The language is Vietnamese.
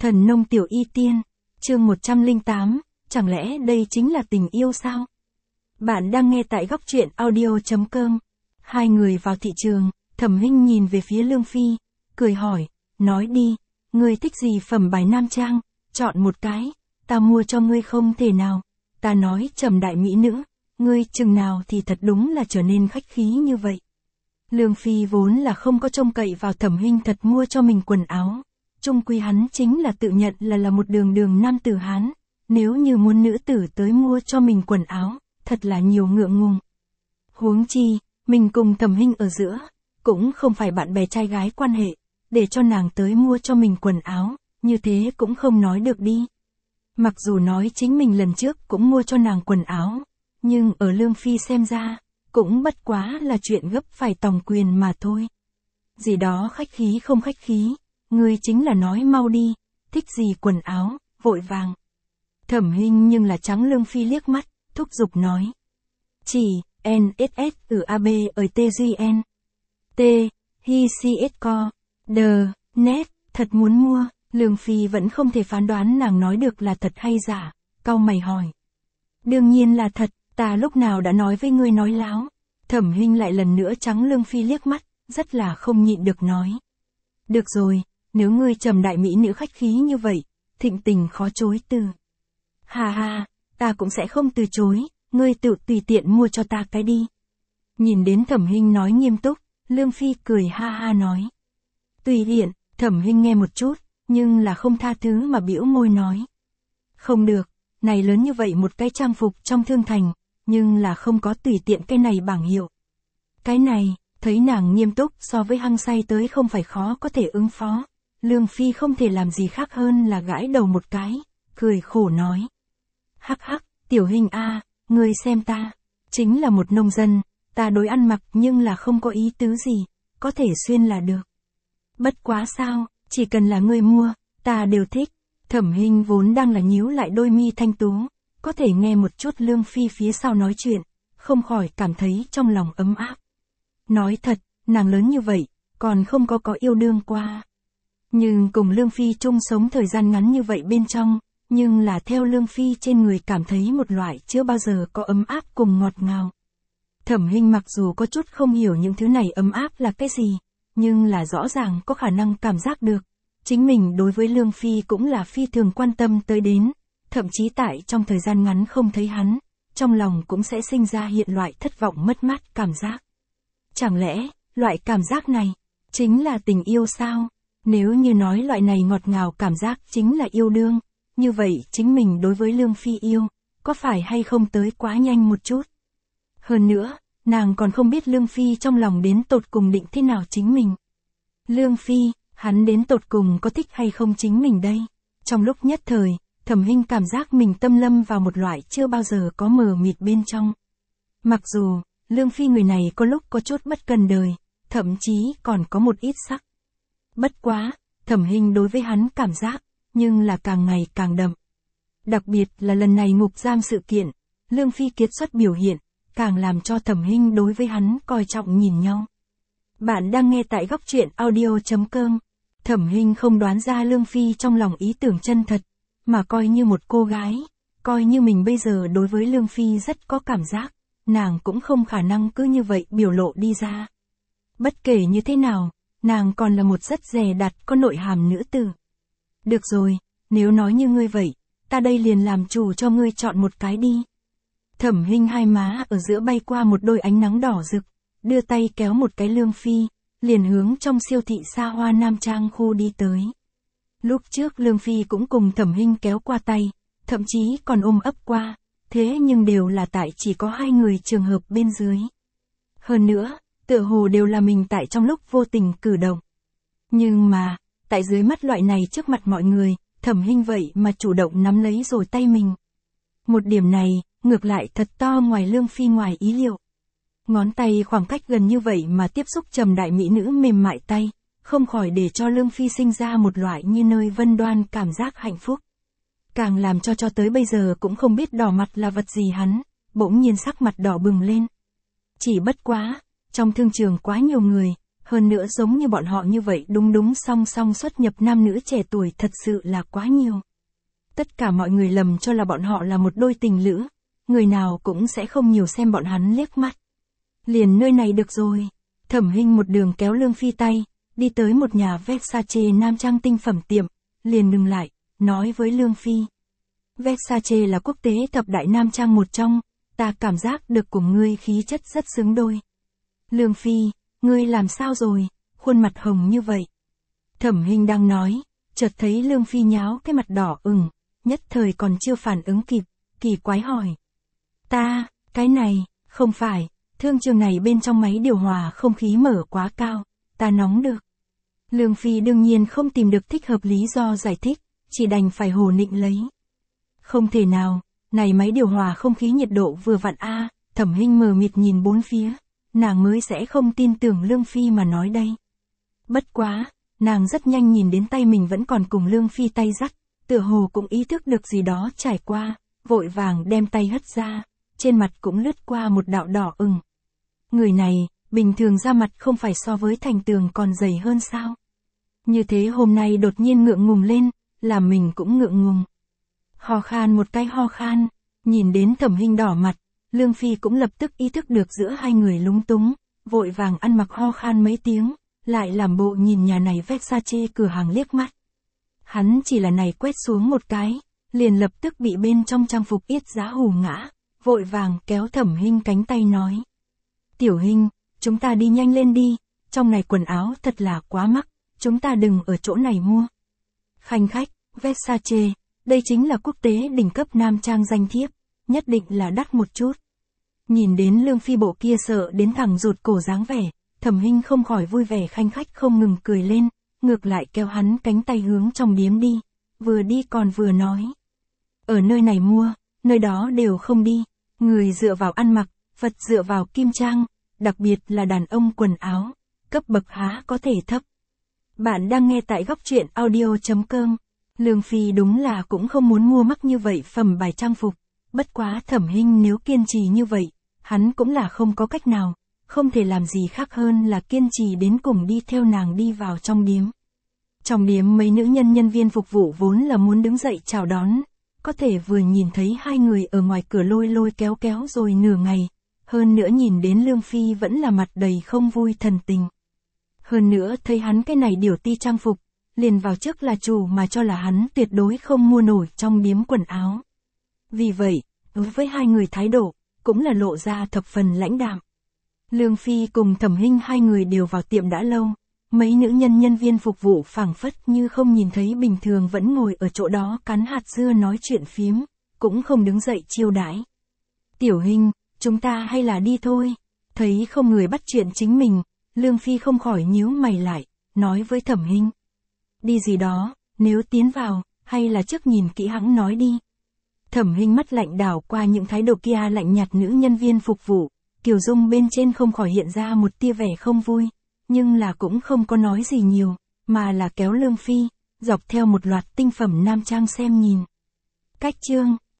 Thần nông tiểu y tiên, chương 108, chẳng lẽ đây chính là tình yêu sao? Bạn đang nghe tại góc truyện audio.com. Hai người vào thị trường, Thẩm Hinh nhìn về phía Lương Phi, cười hỏi, nói đi, ngươi thích gì phẩm bài nam trang, chọn một cái, ta mua cho ngươi không thể nào. Ta nói Trầm đại mỹ nữ, ngươi chừng nào thì thật đúng là trở nên khách khí như vậy. Lương Phi vốn là không có trông cậy vào Thẩm Hinh thật mua cho mình quần áo. Chung quy hắn chính là tự nhận là một đường nam tử Hán, nếu như muốn nữ tử tới mua cho mình quần áo, thật là nhiều ngượng ngùng. Huống chi, mình cùng Thẩm Hinh ở giữa, cũng không phải bạn bè trai gái quan hệ, để cho nàng tới mua cho mình quần áo, như thế cũng không nói được đi. Mặc dù nói chính mình lần trước cũng mua cho nàng quần áo, nhưng ở Lương Phi xem ra, cũng bất quá là chuyện gấp phải tòng quyền mà thôi. Gì đó khách khí không khách khí, ngươi chính là nói mau đi, thích gì quần áo, vội vàng. Thẩm Hinh nhưng là trắng Lương Phi liếc mắt, thúc giục nói. Chỉ, NSS từ AB ở TGN. T, Hi CS Co, D, Net, thật muốn mua, Lương Phi vẫn không thể phán đoán nàng nói được là thật hay giả, cau mày hỏi. Đương nhiên là thật, ta lúc nào đã nói với ngươi nói láo. Thẩm Hinh lại lần nữa trắng Lương Phi liếc mắt, rất là không nhịn được nói. Được rồi, nếu ngươi Trầm đại mỹ nữ khách khí như vậy, thịnh tình khó chối từ. Hà hà, ta cũng sẽ không từ chối, ngươi tự tùy tiện mua cho ta cái đi. Nhìn đến Thẩm Hinh nói nghiêm túc, Lương Phi cười ha ha nói. Tùy tiện, Thẩm Hinh nghe một chút, nhưng là không tha thứ mà bĩu môi nói. Không được, này lớn như vậy một cái trang phục trong thương thành, nhưng là không có tùy tiện cái này bảng hiệu. Cái này, thấy nàng nghiêm túc so với hăng say tới không phải khó có thể ứng phó. Lương Phi không thể làm gì khác hơn là gãi đầu một cái, cười khổ nói. Hắc hắc, tiểu Hinh a, ngươi xem ta, chính là một nông dân, ta đối ăn mặc nhưng là không có ý tứ gì, có thể xuyên là được. Bất quá sao, chỉ cần là ngươi mua, ta đều thích. Thẩm Hinh vốn đang là nhíu lại đôi mi thanh tú, có thể nghe một chút Lương Phi phía sau nói chuyện, không khỏi cảm thấy trong lòng ấm áp. Nói thật, nàng lớn như vậy, còn không có yêu đương qua. Nhưng cùng Lương Phi chung sống thời gian ngắn như vậy bên trong, nhưng là theo Lương Phi trên người cảm thấy một loại chưa bao giờ có ấm áp cùng ngọt ngào. Thẩm Hinh mặc dù có chút không hiểu những thứ này ấm áp là cái gì, nhưng là rõ ràng có khả năng cảm giác được. Chính mình đối với Lương Phi cũng là phi thường quan tâm tới đến, thậm chí tại trong thời gian ngắn không thấy hắn, trong lòng cũng sẽ sinh ra hiện loại thất vọng mất mát cảm giác. Chẳng lẽ, loại cảm giác này, chính là tình yêu sao? Nếu như nói loại này ngọt ngào cảm giác chính là yêu đương, như vậy chính mình đối với Lương Phi yêu, có phải hay không tới quá nhanh một chút? Hơn nữa, nàng còn không biết Lương Phi trong lòng đến tột cùng định thế nào chính mình. Lương Phi, hắn đến tột cùng có thích hay không chính mình đây? Trong lúc nhất thời, Thẩm Hinh cảm giác mình tâm lâm vào một loại chưa bao giờ có mờ mịt bên trong. Mặc dù, Lương Phi người này có lúc có chút bất cần đời, thậm chí còn có một ít sắc. Bất quá, Thẩm Hinh đối với hắn cảm giác, nhưng là càng ngày càng đậm. Đặc biệt là lần này ngục giam sự kiện, Lương Phi kiệt xuất biểu hiện, càng làm cho Thẩm Hinh đối với hắn coi trọng nhìn nhau. Bạn đang nghe tại góc truyện audio.com. Thẩm Hinh không đoán ra Lương Phi trong lòng ý tưởng chân thật, mà coi như một cô gái, coi như mình bây giờ đối với Lương Phi rất có cảm giác, nàng cũng không khả năng cứ như vậy biểu lộ đi ra. Bất kể như thế nào, nàng còn là một rất dè đặt có nội hàm nữ tử. Được rồi, nếu nói như ngươi vậy, ta đây liền làm chủ cho ngươi chọn một cái đi. Thẩm Hinh hai má ở giữa bay qua một đôi ánh nắng đỏ rực, đưa tay kéo một cái Lương Phi, liền hướng trong siêu thị xa hoa nam trang khu đi tới. Lúc trước Lương Phi cũng cùng Thẩm Hinh kéo qua tay, thậm chí còn ôm ấp qua, thế nhưng đều là tại chỉ có hai người trường hợp bên dưới. Hơn nữa, tựa hồ đều là mình tại trong lúc vô tình cử động. Nhưng mà, tại dưới mắt loại này trước mặt mọi người, Thẩm Hinh vậy mà chủ động nắm lấy rồi tay mình. Một điểm này, ngược lại thật to ngoài Lương Phi ngoài ý liệu. Ngón tay khoảng cách gần như vậy mà tiếp xúc Trầm đại mỹ nữ mềm mại tay, không khỏi để cho Lương Phi sinh ra một loại như nơi vân đoan cảm giác hạnh phúc. Càng làm cho tới bây giờ cũng không biết đỏ mặt là vật gì hắn, bỗng nhiên sắc mặt đỏ bừng lên. Chỉ bất quá, trong thương trường quá nhiều người, Hơn nữa giống như bọn họ như vậy đúng song song xuất nhập nam nữ trẻ tuổi thật sự là quá nhiều. Tất cả mọi người lầm cho là bọn họ là một đôi tình lữ, người nào cũng sẽ không nhiều xem bọn hắn liếc mắt. Liền nơi này được rồi. Thẩm Hinh một đường kéo Lương Phi tay, đi tới một nhà Versace nam trang tinh phẩm tiệm, liền ngừng lại, nói với Lương Phi. Versace là quốc tế thập đại nam trang một trong, ta cảm giác được cùng ngươi khí chất rất xứng đôi. Lương Phi, ngươi làm sao rồi, khuôn mặt hồng như vậy. Thẩm Hinh đang nói, chợt thấy Lương Phi nháo cái mặt đỏ ửng, nhất thời còn chưa phản ứng kịp, kỳ quái hỏi. Ta, cái này, không phải, thương trường này bên trong máy điều hòa không khí mở quá cao, ta nóng được. Lương Phi đương nhiên không tìm được thích hợp lý do giải thích, chỉ đành phải hồ nịnh lấy. Không thể nào, này máy điều hòa không khí nhiệt độ vừa vặn a. Thẩm Hinh mờ mịt nhìn bốn phía, nàng mới sẽ không tin tưởng Lương Phi mà nói đây. Bất quá, nàng rất nhanh nhìn đến tay mình vẫn còn cùng Lương Phi tay dắt, tựa hồ cũng ý thức được gì đó trải qua, vội vàng đem tay hất ra, trên mặt cũng lướt qua một đạo đỏ ửng. Người này, bình thường da mặt không phải so với Thành Tường còn dày hơn sao? Như thế hôm nay đột nhiên ngượng ngùng lên, làm mình cũng ngượng ngùng. Ho khan một cái ho khan, nhìn đến Thẩm Hinh đỏ mặt, Lương Phi cũng lập tức ý thức được giữa hai người lúng túng, vội vàng ăn mặc ho khan mấy tiếng, lại làm bộ nhìn nhà này Versace cửa hàng liếc mắt. Hắn chỉ là này quét xuống một cái, liền lập tức bị bên trong trang phục yết giá hù ngã, vội vàng kéo Thẩm Hinh cánh tay nói. Tiểu Hinh, chúng ta đi nhanh lên đi, trong này quần áo thật là quá mắc, chúng ta đừng ở chỗ này mua. Khanh khách, Versace, đây chính là quốc tế đỉnh cấp nam trang danh thiếp, nhất định là đắt một chút. Nhìn đến Lương Phi bộ kia sợ đến thẳng rụt cổ dáng vẻ, Thẩm Hinh không khỏi vui vẻ khanh khách không ngừng cười lên, ngược lại kéo hắn cánh tay hướng trong điếm đi, vừa đi còn vừa nói. Ở nơi này mua, nơi đó đều không đi, người dựa vào ăn mặc, vật dựa vào kim trang, đặc biệt là đàn ông quần áo, cấp bậc há có thể thấp. Bạn đang nghe tại góc truyện audio.com. Lương Phi đúng là cũng không muốn mua mắc như vậy phẩm bài trang phục, bất quá Thẩm Hinh nếu kiên trì như vậy, hắn cũng là không có cách nào, không thể làm gì khác hơn là kiên trì đến cùng đi theo nàng đi vào trong điếm. Trong điếm mấy nữ nhân nhân viên phục vụ vốn là muốn đứng dậy chào đón, có thể vừa nhìn thấy hai người ở ngoài cửa lôi lôi kéo kéo rồi nửa ngày, hơn nữa nhìn đến Lương Phi vẫn là mặt đầy không vui thần tình. Hơn nữa thấy hắn cái này điều ti trang phục, liền vào trước là chủ mà cho là hắn tuyệt đối không mua nổi trong điếm quần áo. Vì vậy, đối với hai người thái độ, cũng là lộ ra thập phần lãnh đạm. Lương Phi cùng Thẩm Hinh hai người đều vào tiệm đã lâu, mấy nữ nhân nhân viên phục vụ phảng phất như không nhìn thấy bình thường vẫn ngồi ở chỗ đó cắn hạt dưa nói chuyện phiếm, cũng không đứng dậy chiêu đãi. Tiểu Hinh, chúng ta hay là đi thôi. Thấy không người bắt chuyện chính mình, Lương Phi không khỏi nhíu mày lại, nói với Thẩm Hinh. Đi gì đó, nếu tiến vào, hay là trước nhìn kỹ hãng nói đi. Thẩm Hinh mắt lạnh đảo qua những thái độ kia lạnh nhạt nữ nhân viên phục vụ, kiều dung bên trên không khỏi hiện ra một tia vẻ không vui, nhưng là cũng không có nói gì nhiều, mà là kéo Lương Phi, dọc theo một loạt tinh phẩm nam trang xem nhìn. Cách chương